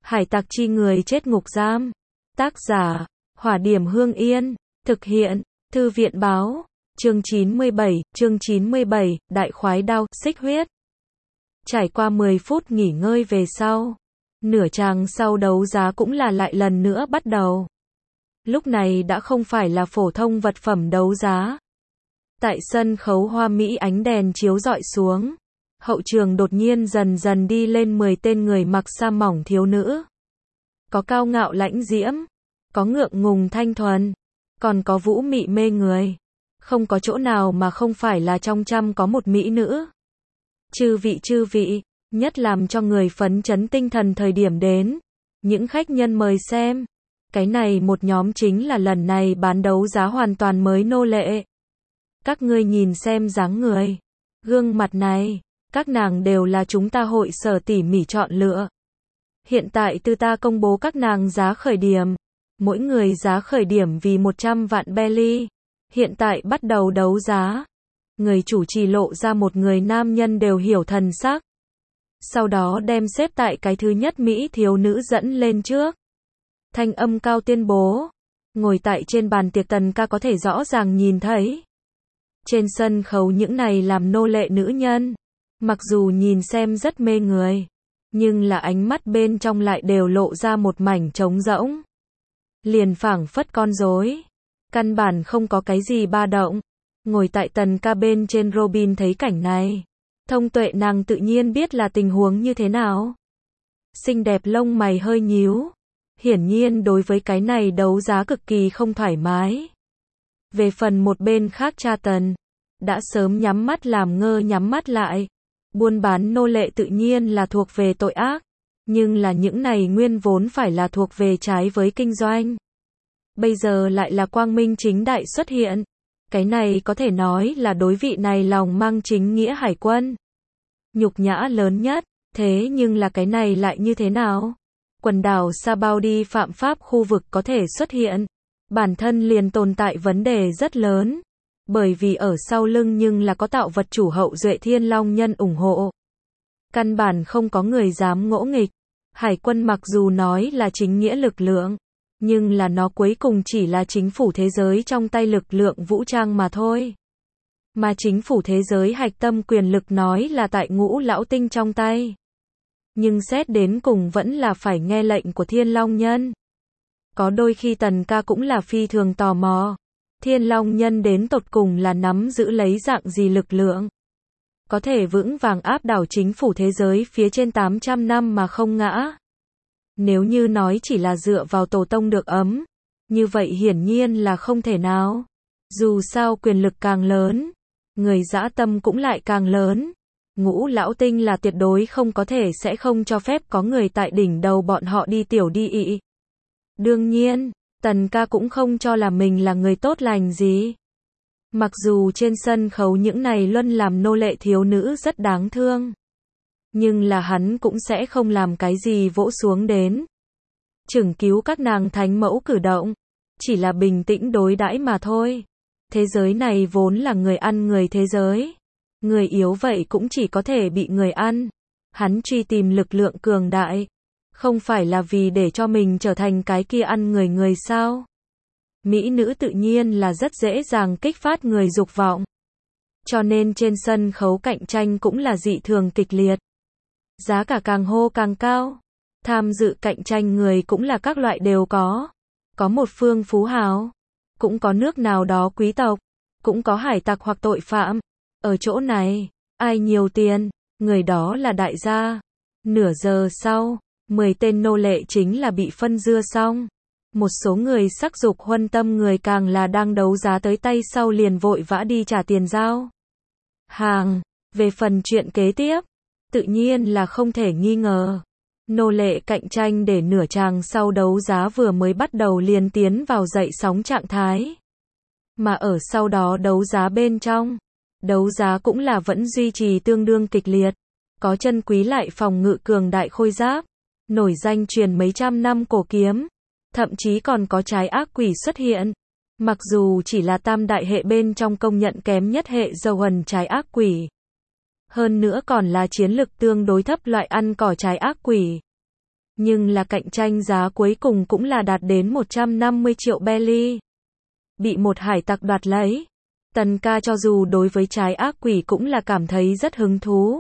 Hải tặc chi người chết ngục giam. Tác giả, Hỏa Điểm Hương Yên. Thực hiện, Thư viện Báo. Chương 97, Đại khoái đao, xích huyết. Trải qua 10 phút nghỉ ngơi về sau, nửa chàng sau đấu giá cũng là lại lần nữa bắt đầu. Lúc này đã không phải là phổ thông vật phẩm đấu giá. Tại sân khấu hoa mỹ ánh đèn chiếu rọi xuống, hậu trường đột nhiên dần dần đi lên 10 tên người mặc sa mỏng thiếu nữ. Có cao ngạo lãnh diễm, có ngượng ngùng thanh thuần, còn có vũ mị mê người. Không có chỗ nào mà không phải là trong trăm có một mỹ nữ. Chư vị, nhất làm cho người phấn chấn tinh thần thời điểm đến. Những khách nhân mời xem. Cái này một nhóm chính là lần này bán đấu giá hoàn toàn mới nô lệ. Các ngươi nhìn xem dáng người, gương mặt này, các nàng đều là chúng ta hội sở tỉ mỉ chọn lựa. Hiện tại từ ta công bố các nàng giá khởi điểm. Mỗi người giá khởi điểm vì 100 vạn belly. Hiện tại bắt đầu đấu giá. Người chủ trì lộ ra một người nam nhân đều hiểu thần sắc. Sau đó đem xếp tại cái thứ nhất mỹ thiếu nữ dẫn lên trước. Thanh âm cao tuyên bố. Ngồi tại trên bàn tiệc Tần Ca có thể rõ ràng nhìn thấy. Trên sân khấu những này làm nô lệ nữ nhân. Mặc dù nhìn xem rất mê người, nhưng là ánh mắt bên trong lại đều lộ ra một mảnh trống rỗng. Liền phảng phất con rối. Căn bản không có cái gì ba động. Ngồi tại Tần Ca bên trên Robin thấy cảnh này. Thông tuệ nàng tự nhiên biết là tình huống như thế nào. Xinh đẹp lông mày hơi nhíu. Hiển nhiên đối với cái này đấu giá cực kỳ không thoải mái. Về phần một bên khác cha Tần, đã sớm nhắm mắt làm ngơ nhắm mắt lại. Buôn bán nô lệ tự nhiên là thuộc về tội ác. Nhưng là những này nguyên vốn phải là thuộc về trái với kinh doanh. Bây giờ lại là quang minh chính đại xuất hiện. Cái này có thể nói là đối vị này lòng mang chính nghĩa hải quân. Nhục nhã lớn nhất, thế nhưng là cái này lại như thế nào? Quần đảo Sabaudi phạm pháp khu vực có thể xuất hiện. Bản thân liền tồn tại vấn đề rất lớn. Bởi vì ở sau lưng nhưng là có tạo vật chủ hậu duệ thiên long nhân ủng hộ. Căn bản không có người dám ngỗ nghịch. Hải quân mặc dù nói là chính nghĩa lực lượng, nhưng là nó cuối cùng chỉ là chính phủ thế giới trong tay lực lượng vũ trang mà thôi. Mà chính phủ thế giới hạch tâm quyền lực nói là tại Ngũ Lão Tinh trong tay. Nhưng xét đến cùng vẫn là phải nghe lệnh của Thiên Long Nhân. Có đôi khi Tần Ca cũng là phi thường tò mò. Thiên Long Nhân đến tột cùng là nắm giữ lấy dạng gì lực lượng. Có thể vững vàng áp đảo chính phủ thế giới phía trên 800 năm mà không ngã. Nếu như nói chỉ là dựa vào tổ tông được ấm, như vậy hiển nhiên là không thể nào. Dù sao quyền lực càng lớn, người dã tâm cũng lại càng lớn. Ngũ Lão Tinh là tuyệt đối không có thể sẽ không cho phép có người tại đỉnh đầu bọn họ đi tiểu đi ị. Đương nhiên, Tần Ca cũng không cho là mình là người tốt lành gì. Mặc dù trên sân khấu những này luân làm nô lệ thiếu nữ rất đáng thương. Nhưng là hắn cũng sẽ không làm cái gì vỗ xuống đến. Chừng cứu các nàng thánh mẫu cử động. Chỉ là bình tĩnh đối đãi mà thôi. Thế giới này vốn là người ăn người thế giới. Người yếu vậy cũng chỉ có thể bị người ăn. Hắn truy tìm lực lượng cường đại. Không phải là vì để cho mình trở thành cái kia ăn người sao. Mỹ nữ tự nhiên là rất dễ dàng kích phát người dục vọng. Cho nên trên sân khấu cạnh tranh cũng là dị thường kịch liệt. Giá cả càng hô càng cao. Tham dự cạnh tranh người cũng là các loại đều có. Có một phương phú hào. Cũng có nước nào đó quý tộc. Cũng có hải tặc hoặc tội phạm. Ở chỗ này, ai nhiều tiền, người đó là đại gia. Nửa giờ sau, 10 tên nô lệ chính là bị phân dưa xong. Một số người sắc dục huân tâm người càng là đang đấu giá tới tay sau liền vội vã đi trả tiền giao hàng. Về phần chuyện kế tiếp, tự nhiên là không thể nghi ngờ. Nô lệ cạnh tranh để nửa chàng sau đấu giá vừa mới bắt đầu liền tiến vào dậy sóng trạng thái. Mà ở sau đó đấu giá bên trong, đấu giá cũng là vẫn duy trì tương đương kịch liệt. Có chân quý lại phòng ngự cường đại khôi giáp, nổi danh truyền mấy trăm năm cổ kiếm. Thậm chí còn có trái ác quỷ xuất hiện. Mặc dù chỉ là tam đại hệ bên trong công nhận kém nhất hệ dầu hần trái ác quỷ. Hơn nữa còn là chiến lực tương đối thấp loại ăn cỏ trái ác quỷ. Nhưng là cạnh tranh giá cuối cùng cũng là đạt đến 150 triệu belly. Bị một hải tặc đoạt lấy. Tần ca cho dù đối với trái ác quỷ cũng là cảm thấy rất hứng thú.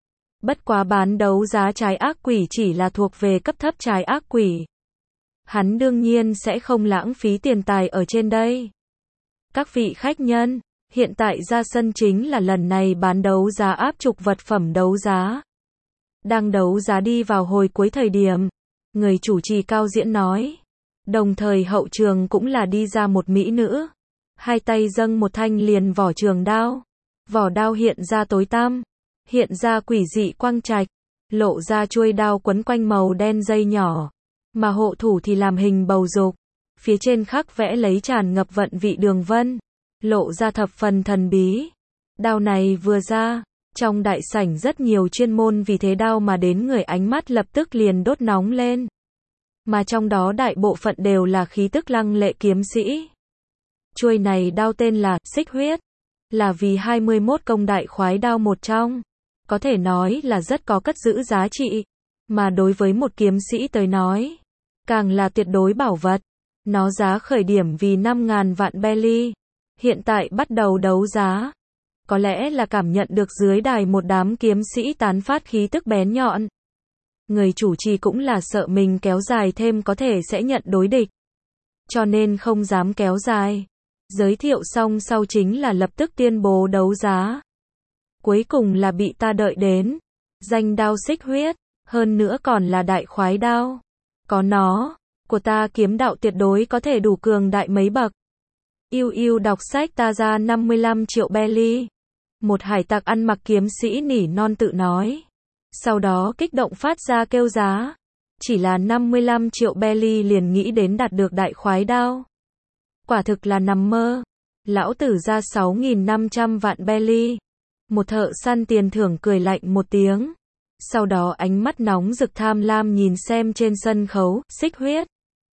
Bất quá bán đấu giá trái ác quỷ chỉ là thuộc về cấp thấp trái ác quỷ. Hắn đương nhiên sẽ không lãng phí tiền tài ở trên đây. Các vị khách nhân, hiện tại ra sân chính là lần này bán đấu giá áp trục vật phẩm đấu giá. Đang đấu giá đi vào hồi cuối thời điểm, người chủ trì cao diễn nói. Đồng thời hậu trường cũng là đi ra một mỹ nữ. Hai tay dâng một thanh liền vỏ trường đao. Vỏ đao hiện ra tối tăm, hiện ra quỷ dị quang trạch, lộ ra chuôi đao quấn quanh màu đen dây nhỏ. Mà hộ thủ thì làm hình bầu dục, phía trên khắc vẽ lấy tràn ngập vận vị đường vân, lộ ra thập phần thần bí. Đao này vừa ra, trong đại sảnh rất nhiều chuyên môn vì thế đao mà đến người ánh mắt lập tức liền đốt nóng lên. Mà trong đó đại bộ phận đều là khí tức lăng lệ kiếm sĩ. Chuôi này đao tên là Xích Huyết, là vì 21 công đại khoái đao một trong, có thể nói là rất có cất giữ giá trị, mà đối với một kiếm sĩ tới nói, càng là tuyệt đối bảo vật. Nó giá khởi điểm vì 5.000 vạn belly, hiện tại bắt đầu đấu giá. Có lẽ là cảm nhận được dưới đài một đám kiếm sĩ tán phát khí tức bén nhọn. Người chủ trì cũng là sợ mình kéo dài thêm có thể sẽ nhận đối địch, cho nên không dám kéo dài. Giới thiệu xong sau chính là lập tức tuyên bố đấu giá. Cuối cùng là bị ta đợi đến. Danh đao Xích Huyết, hơn nữa còn là đại khoái đao. Có nó, của ta kiếm đạo tuyệt đối có thể đủ cường đại mấy bậc. Yêu yêu đọc sách ta ra 55 triệu belly. Một hải tặc ăn mặc kiếm sĩ nỉ non tự nói. Sau đó kích động phát ra kêu giá. Chỉ là 55 triệu belly liền nghĩ đến đạt được đại khoái đao. Quả thực là nằm mơ. Lão tử ra 6.500 vạn belly. Một thợ săn tiền thưởng cười lạnh một tiếng. Sau đó ánh mắt nóng rực tham lam nhìn xem trên sân khấu, Xích Huyết.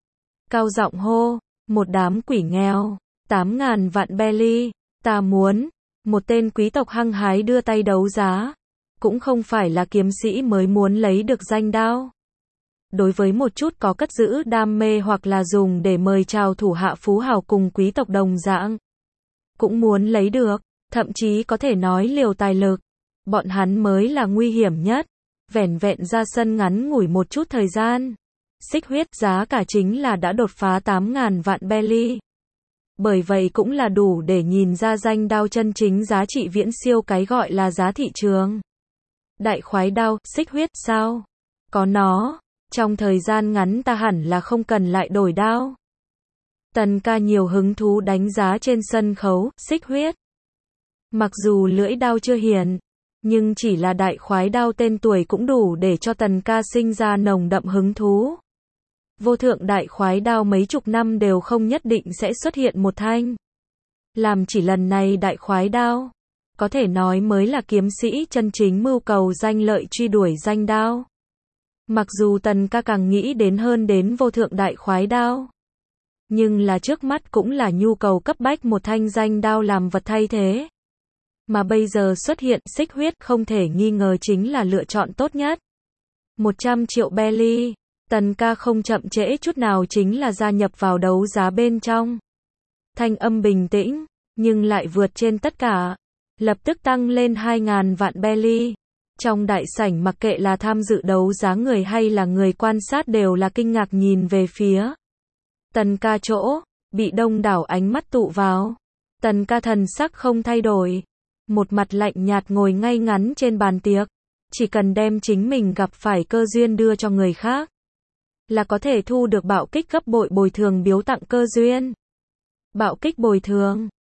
Cao giọng hô, một đám quỷ nghèo, 8.000 vạn belly, ta muốn. Một tên quý tộc hăng hái đưa tay đấu giá. Cũng không phải là kiếm sĩ mới muốn lấy được danh đao. Đối với một chút có cất giữ đam mê hoặc là dùng để mời chào thủ hạ phú hào cùng quý tộc đồng dạng, cũng muốn lấy được, thậm chí có thể nói liều tài lực. Bọn hắn mới là nguy hiểm nhất. Vẻn vẹn ra sân ngắn ngủi một chút thời gian. Xích Huyết giá cả chính là đã đột phá 8.000 vạn belly. Bởi vậy cũng là đủ để nhìn ra danh đao chân chính giá trị viễn siêu cái gọi là giá thị trường. Đại khoái đao, Xích Huyết sao? Có nó, trong thời gian ngắn ta hẳn là không cần lại đổi đao. Tần ca nhiều hứng thú đánh giá trên sân khấu, Xích Huyết. Mặc dù lưỡi đao chưa hiện, nhưng chỉ là đại khoái đao tên tuổi cũng đủ để cho tần ca sinh ra nồng đậm hứng thú. Vô thượng đại khoái đao mấy chục năm đều không nhất định sẽ xuất hiện một thanh. Làm chỉ lần này đại khoái đao, có thể nói mới là kiếm sĩ chân chính mưu cầu danh lợi truy đuổi danh đao. Mặc dù tần ca càng nghĩ đến hơn đến vô thượng đại khoái đao, nhưng là trước mắt cũng là nhu cầu cấp bách một thanh danh đao làm vật thay thế. Mà bây giờ xuất hiện Xích Huyết không thể nghi ngờ chính là lựa chọn tốt nhất. 100 triệu belly, tần ca không chậm trễ chút nào chính là gia nhập vào đấu giá bên trong. Thanh âm bình tĩnh, nhưng lại vượt trên tất cả. Lập tức tăng lên 2.000 vạn belly. Trong đại sảnh mặc kệ là tham dự đấu giá người hay là người quan sát đều là kinh ngạc nhìn về phía tần ca chỗ, bị đông đảo ánh mắt tụ vào. Tần ca thần sắc không thay đổi. Một mặt lạnh nhạt ngồi ngay ngắn trên bàn tiệc. Chỉ cần đem chính mình gặp phải cơ duyên đưa cho người khác, là có thể thu được bạo kích gấp bội bồi thường biếu tặng cơ duyên. Bạo kích bồi thường.